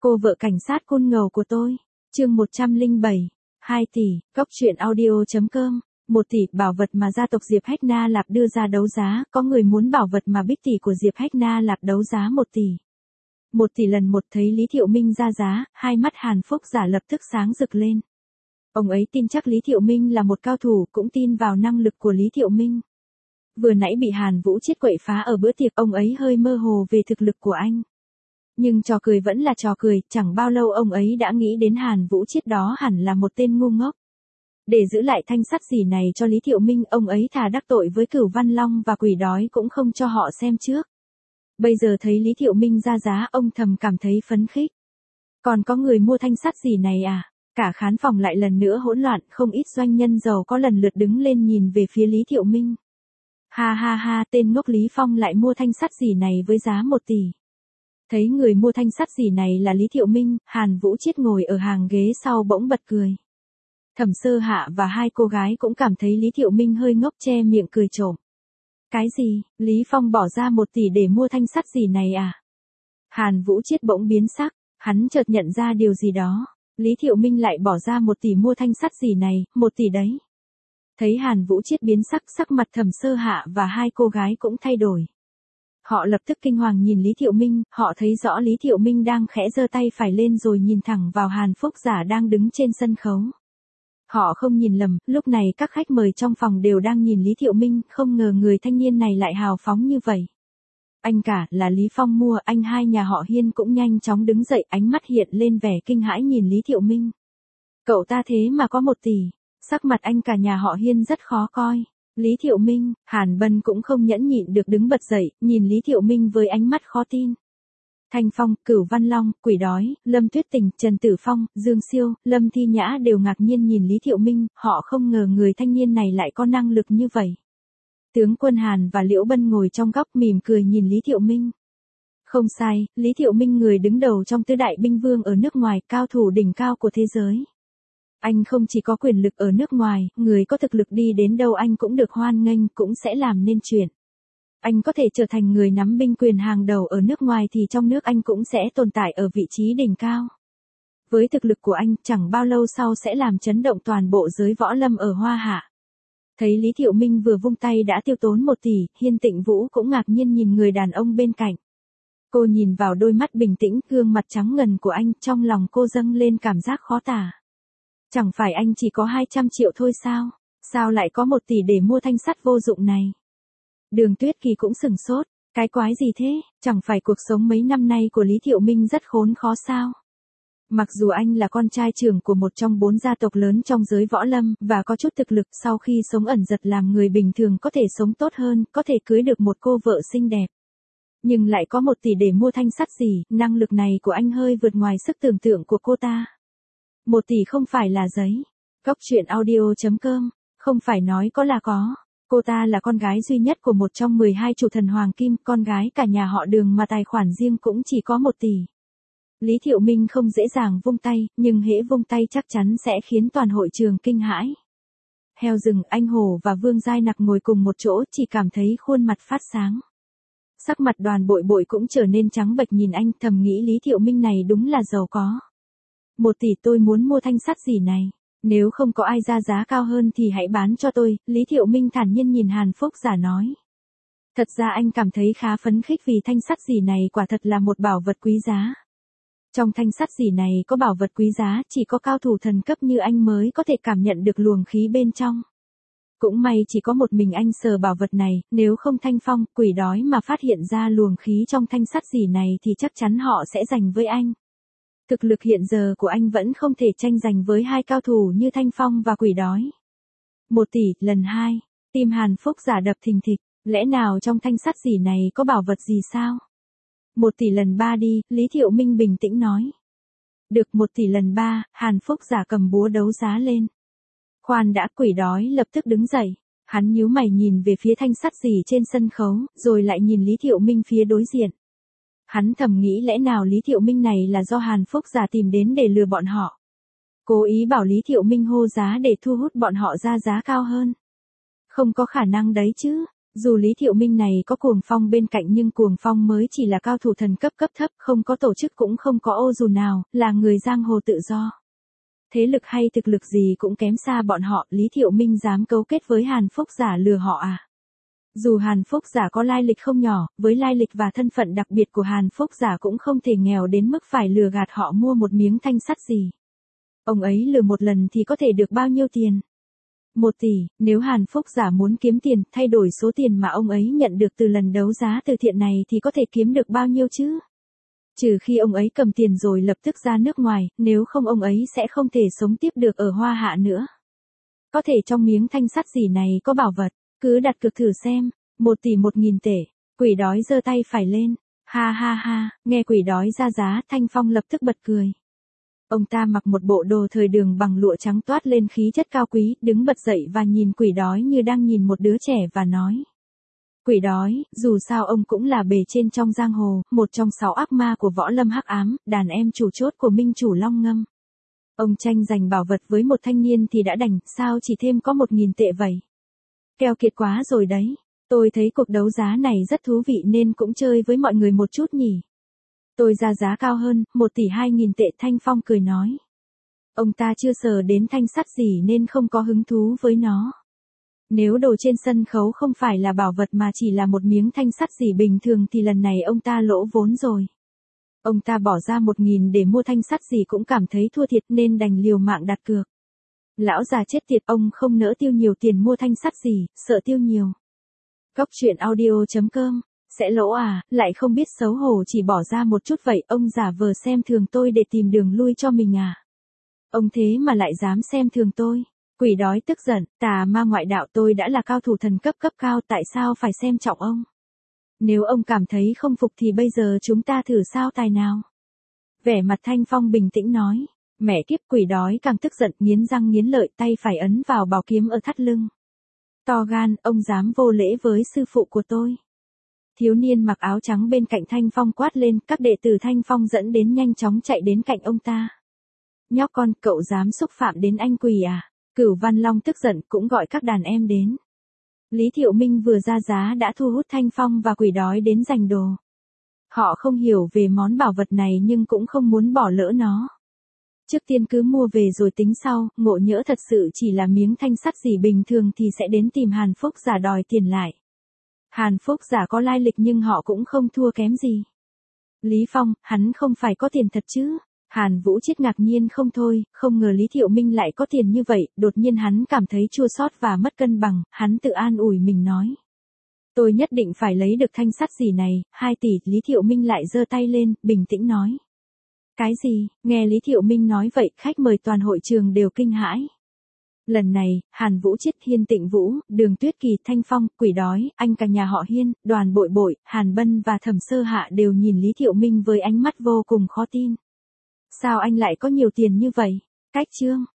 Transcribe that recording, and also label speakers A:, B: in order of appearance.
A: Cô vợ cảnh sát côn ngầu của tôi. Chương 107. 2 tỷ, Cóc truyện audio.com. 1 tỷ bảo vật mà gia tộc Diệp Hách Na Lạp đưa ra đấu giá, có người muốn bảo vật mà Bích tỷ của Diệp Hách Na Lạp đấu giá 1 tỷ. 1 tỷ lần một thấy Lý Thiệu Minh ra giá, hai mắt Hàn Phúc Giả lập tức sáng rực lên. Ông ấy tin chắc Lý Thiệu Minh là một cao thủ, cũng tin vào năng lực của Lý Thiệu Minh. Vừa nãy bị Hàn Vũ Chiết quậy phá ở bữa tiệc, ông ấy hơi mơ hồ về thực lực của anh. Nhưng trò cười vẫn là trò cười, chẳng bao lâu ông ấy đã nghĩ đến Hàn Vũ Chiết đó hẳn là một tên ngu ngốc. Để giữ lại thanh sắt gì này cho Lý Thiệu Minh, ông ấy thà đắc tội với Cửu Văn Long và Quỷ Đói cũng không cho họ xem trước. Bây giờ thấy Lý Thiệu Minh ra giá, ông thầm cảm thấy phấn khích. Còn có người mua thanh sắt gì này à? Cả khán phòng lại lần nữa hỗn loạn, không ít doanh nhân giàu có lần lượt đứng lên nhìn về phía Lý Thiệu Minh. Ha ha ha, tên ngốc Lý Phong lại mua thanh sắt gì này với giá 1 tỷ. Thấy người mua thanh sắt gì này là Lý Thiệu Minh, Hàn Vũ Chiết ngồi ở hàng ghế sau bỗng bật cười. Thẩm Sơ Hạ và hai cô gái cũng cảm thấy Lý Thiệu Minh hơi ngốc, che miệng cười trộm. Cái gì, Lý Phong bỏ ra 1 tỷ để mua thanh sắt gì này à? Hàn Vũ Chiết bỗng biến sắc, hắn chợt nhận ra điều gì đó. Lý Thiệu Minh lại bỏ ra 1 tỷ mua thanh sắt gì này, 1 tỷ đấy. Thấy Hàn Vũ Chiết biến sắc, sắc mặt Thẩm Sơ Hạ và hai cô gái cũng thay đổi. Họ lập tức kinh hoàng nhìn Lý Thiệu Minh, họ thấy rõ Lý Thiệu Minh đang khẽ giơ tay phải lên rồi nhìn thẳng vào Hàn Phúc Giả đang đứng trên sân khấu. Họ không nhìn lầm, lúc này các khách mời trong phòng đều đang nhìn Lý Thiệu Minh, không ngờ người thanh niên này lại hào phóng như vậy. Anh cả, là Lý Phong mua, anh hai nhà họ Hiên cũng nhanh chóng đứng dậy, ánh mắt hiện lên vẻ kinh hãi nhìn Lý Thiệu Minh. Cậu ta thế mà có 1 tỷ, sắc mặt anh cả nhà họ Hiên rất khó coi. Lý Thiệu Minh, Hàn Bân cũng không nhẫn nhịn được đứng bật dậy, nhìn Lý Thiệu Minh với ánh mắt khó tin. Thanh Phong, Cửu Văn Long, Quỷ Đói, Lâm Tuyết Tình, Trần Tử Phong, Dương Siêu, Lâm Thi Nhã đều ngạc nhiên nhìn Lý Thiệu Minh, họ không ngờ người thanh niên này lại có năng lực như vậy. Tướng quân Hàn và Liễu Bân ngồi trong góc mỉm cười nhìn Lý Thiệu Minh. Không sai, Lý Thiệu Minh người đứng đầu trong tứ đại binh vương ở nước ngoài, cao thủ đỉnh cao của thế giới. Anh không chỉ có quyền lực ở nước ngoài, người có thực lực đi đến đâu anh cũng được hoan nghênh, cũng sẽ làm nên chuyện. Anh có thể trở thành người nắm binh quyền hàng đầu ở nước ngoài thì trong nước anh cũng sẽ tồn tại ở vị trí đỉnh cao. Với thực lực của anh, chẳng bao lâu sau sẽ làm chấn động toàn bộ giới võ lâm ở Hoa Hạ. Thấy Lý Thiệu Minh vừa vung tay đã tiêu tốn 1 tỷ, Hiên Tịnh Vũ cũng ngạc nhiên nhìn người đàn ông bên cạnh. Cô nhìn vào đôi mắt bình tĩnh, gương mặt trắng ngần của anh, trong lòng cô dâng lên cảm giác khó tả. Chẳng phải anh chỉ có 200 triệu thôi sao? Sao lại có 1 tỷ để mua thanh sắt vô dụng này? Đường Tuyết Kỳ cũng sửng sốt, cái quái gì thế, chẳng phải cuộc sống mấy năm nay của Lý Thiệu Minh rất khốn khó sao? Mặc dù anh là con trai trưởng của một trong 4 gia tộc lớn trong giới võ lâm, và có chút thực lực, sau khi sống ẩn giật làm người bình thường có thể sống tốt hơn, có thể cưới được một cô vợ xinh đẹp. Nhưng lại có 1 tỷ để mua thanh sắt gì, năng lực này của anh hơi vượt ngoài sức tưởng tượng của cô ta. 1 tỷ không phải là giấy. Cóc truyện audio.com, không phải nói có là có. Cô ta là con gái duy nhất của một trong 12 chủ thần Hoàng Kim, con gái cả nhà họ Đường mà tài khoản riêng cũng chỉ có 1 tỷ. Lý Thiệu Minh không dễ dàng vung tay, nhưng hễ vung tay chắc chắn sẽ khiến toàn hội trường kinh hãi. Heo rừng, anh Hổ và Vương Giai Nặc ngồi cùng một chỗ, chỉ cảm thấy khuôn mặt phát sáng. Sắc mặt Đoàn Bội Bội cũng trở nên trắng bệch nhìn anh, thầm nghĩ Lý Thiệu Minh này đúng là giàu có. 1 tỷ tôi muốn mua thanh sắt gì này, nếu không có ai ra giá cao hơn thì hãy bán cho tôi, Lý Thiệu Minh thản nhiên nhìn Hàn Phúc Giả nói. Thật ra anh cảm thấy khá phấn khích vì thanh sắt gì này quả thật là một bảo vật quý giá. Trong thanh sắt gì này có bảo vật quý giá, chỉ có cao thủ thần cấp như anh mới có thể cảm nhận được luồng khí bên trong. Cũng may chỉ có một mình anh sờ bảo vật này, nếu không Thanh Phong, Quỷ Đói mà phát hiện ra luồng khí trong thanh sắt gì này thì chắc chắn họ sẽ giành với anh. Thực lực hiện giờ của anh vẫn không thể tranh giành với hai cao thủ như Thanh Phong và Quỷ Đói. 1 tỷ, lần 2, tim Hàn Phúc Giả đập thình thịch, lẽ nào trong thanh sắt gì này có bảo vật gì sao? 1 tỷ lần 3 đi, Lý Thiệu Minh bình tĩnh nói. Được 1 tỷ lần 3, Hàn Phúc Giả cầm búa đấu giá lên. Khoan đã, Quỷ Đói lập tức đứng dậy, hắn nhíu mày nhìn về phía thanh sắt gì trên sân khấu, rồi lại nhìn Lý Thiệu Minh phía đối diện. Hắn thầm nghĩ lẽ nào Lý Thiệu Minh này là do Hàn Phúc Giả tìm đến để lừa bọn họ. Cố ý bảo Lý Thiệu Minh hô giá để thu hút bọn họ ra giá cao hơn. Không có khả năng đấy chứ, Dù Lý Thiệu Minh này có Cuồng Phong bên cạnh nhưng Cuồng Phong mới chỉ là cao thủ thần cấp cấp thấp, không có tổ chức cũng không có ô dù nào, là người giang hồ tự do. Thế lực hay thực lực gì cũng kém xa bọn họ, Lý Thiệu Minh dám cấu kết với Hàn Phúc Giả lừa họ à? Dù Hàn Phúc Giả có lai lịch không nhỏ, với lai lịch và thân phận đặc biệt của Hàn Phúc Giả cũng không thể nghèo đến mức phải lừa gạt họ mua một miếng thanh sắt gì. Ông ấy lừa một lần thì có thể được bao nhiêu tiền? 1 tỷ, nếu Hàn Phúc Giả muốn kiếm tiền, thay đổi số tiền mà ông ấy nhận được từ lần đấu giá từ thiện này thì có thể kiếm được bao nhiêu chứ? Trừ khi ông ấy cầm tiền rồi lập tức ra nước ngoài, nếu không ông ấy sẽ không thể sống tiếp được ở Hoa Hạ nữa. Có thể trong miếng thanh sắt gì này có bảo vật, cứ đặt cược thử xem. 1 tỷ 1.000 tệ, quỷ đói giơ tay phải lên. Ha ha ha, nghe quỷ đói ra giá, Thanh Phong lập tức bật cười. Ông ta mặc một bộ đồ thời đường bằng lụa trắng toát lên khí chất cao quý, đứng bật dậy và nhìn quỷ đói như đang nhìn một đứa trẻ và nói. Quỷ đói, dù sao ông cũng là bề trên trong giang hồ, một trong 6 ác ma của võ lâm hắc ám, đàn em chủ chốt của minh chủ Long Ngâm. Ông tranh giành bảo vật với một thanh niên thì đã đành, sao chỉ thêm có 1.000 tệ vậy? Keo kiệt quá rồi đấy. Tôi thấy cuộc đấu giá này rất thú vị nên cũng chơi với mọi người một chút nhỉ. Tôi ra giá cao hơn, 1 tỷ 2.000 tệ, Thanh Phong cười nói. Ông ta chưa sờ đến thanh sắt gì nên không có hứng thú với nó. Nếu đồ trên sân khấu không phải là bảo vật mà chỉ là một miếng thanh sắt gì bình thường thì lần này ông ta lỗ vốn rồi. Ông ta bỏ ra 1.000 để mua thanh sắt gì cũng cảm thấy thua thiệt nên đành liều mạng đặt cược. Lão già chết tiệt, ông không nỡ tiêu nhiều tiền mua thanh sắt gì, sợ tiêu nhiều. Góc truyện audio.com, sẽ lỗ à, lại không biết xấu hổ chỉ bỏ ra một chút vậy, ông giả vờ xem thường tôi để tìm đường lui cho mình à? Ông thế mà lại dám xem thường tôi. Quỷ đói tức giận, tà ma ngoại đạo, tôi đã là cao thủ thần cấp cấp cao, tại sao phải xem trọng ông? Nếu ông cảm thấy không phục thì bây giờ chúng ta thử sao tài nào? Vẻ mặt Thanh Phong bình tĩnh nói. Mẹ kiếp, quỷ đói càng tức giận, nghiến răng nghiến lợi, tay phải ấn vào bảo kiếm ở thắt lưng. To gan, ông dám vô lễ với sư phụ của tôi. Thiếu niên mặc áo trắng bên cạnh Thanh Phong quát lên, các đệ tử Thanh Phong dẫn đến nhanh chóng chạy đến cạnh ông ta. Nhóc con, cậu dám xúc phạm đến anh quỷ à? Cửu Văn Long tức giận cũng gọi các đàn em đến. Lý Thiệu Minh vừa ra giá đã thu hút Thanh Phong và quỷ đói đến giành đồ. Họ không hiểu về món bảo vật này nhưng cũng không muốn bỏ lỡ nó. Trước tiên cứ mua về rồi tính sau, ngộ nhỡ thật sự chỉ là miếng thanh sắt gì bình thường thì sẽ đến tìm Hàn Phúc Giả đòi tiền lại. Hàn Phúc Giả có lai lịch nhưng họ cũng không thua kém gì. Lý Phong, hắn không phải có tiền thật chứ? Hàn Vũ Chiết ngạc nhiên không thôi, không ngờ Lý Thiệu Minh lại có tiền như vậy, đột nhiên hắn cảm thấy chua xót và mất cân bằng, hắn tự an ủi mình nói. Tôi nhất định phải lấy được thanh sắt gì này, 2 tỷ, Lý Thiệu Minh lại giơ tay lên, bình tĩnh nói. Cái gì? Nghe Lý Thiệu Minh nói vậy, khách mời toàn hội trường đều kinh hãi. Lần này, Hàn Vũ Chiết, Hiên Tịnh Vũ, Đường Tuyết Kỳ, Thanh Phong, Quỷ Đói, anh cả nhà họ Hiên, Đoàn Bội Bội, Hàn Bân và Thẩm Sơ Hạ đều nhìn Lý Thiệu Minh với ánh mắt vô cùng khó tin. Sao anh lại có nhiều tiền như vậy? Cách chương